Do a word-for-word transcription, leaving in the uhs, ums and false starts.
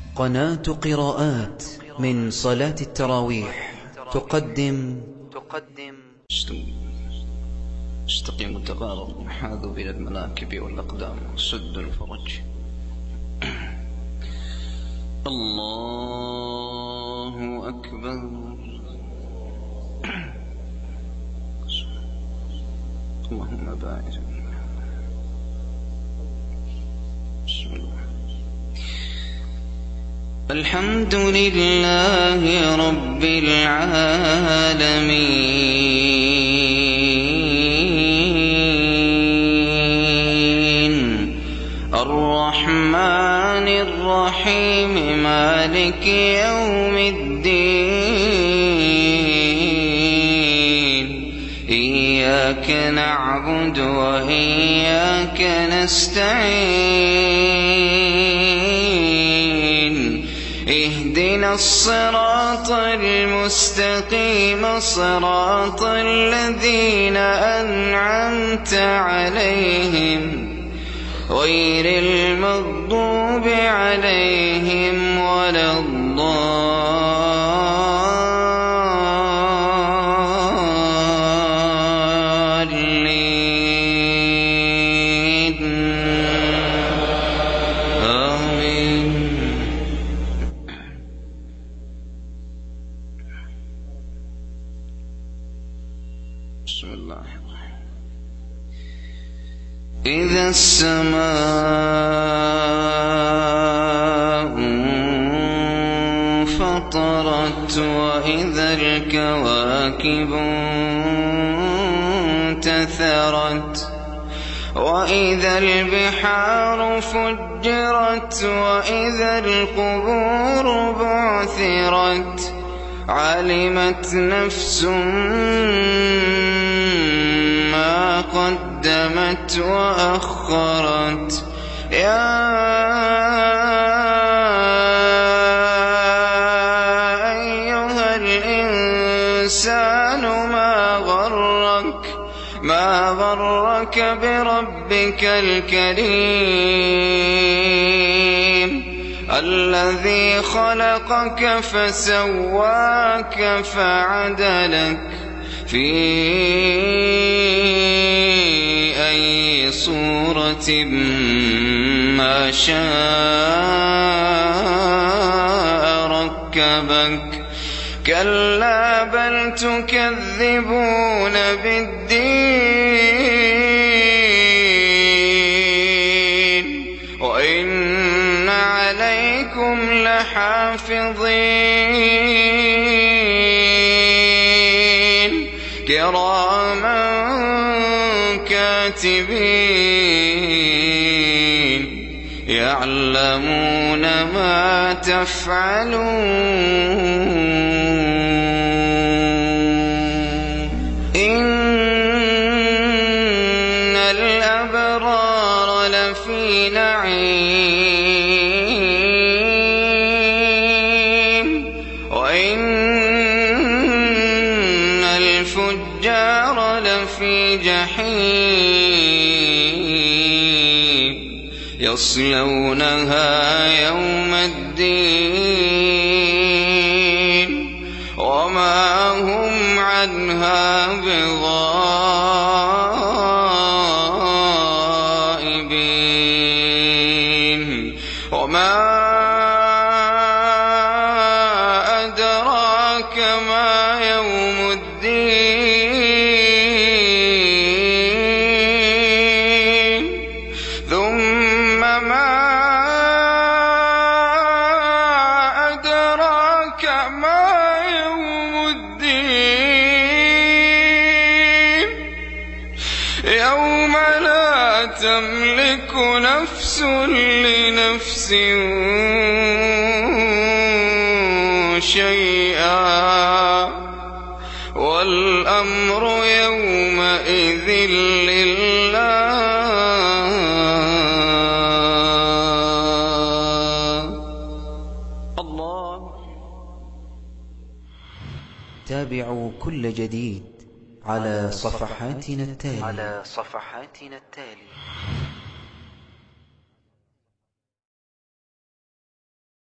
قناة قراءات من صلاة التراويح تقدم تقدم استقيموا التقارب حاذوا بلا المناكب والأقدام سدوا الفرج. الله أكبر. اللهم بارك. بسم الله. الحمد لله رب العالمين الرحمن الرحيم مالك يوم الدين إياك نعبد وإياك نستعين اهدنا الصراط المستقيم صراط الذين أنعمت عليهم غير المغضوب عليهم ولا الضالين آمين. بسم الله. إذا السماء انفطرت وإذا الكواكب انتثرت وإذا البحار فجرت وإذا القبور بعثرت علمت نفس ما قدمت وأخرت. يا أيها الإنسان ما غرك ما غرك بربك الكريم الذي خلقك فسواك فعدلك في أي صورة ما شاء ركبك. كلا بل تكذبون بالدين وإن عليكم لحافظين كراما كاتبين يعلمون ما تفعلون. إن الأبرار لفي نعيم وإن الفجار لفي جحيم يصلونها يوم الدين وما هم عنها بغائبين. وما أدراك ما يوم الدين ثم ما أدراك ما يوم الدين يوم لا تملك نفس لنفس شيئا والأمر يومئذ لله. الله. تابعوا كل جديد على صفحاتنا التالية على صفحاتنا التالية.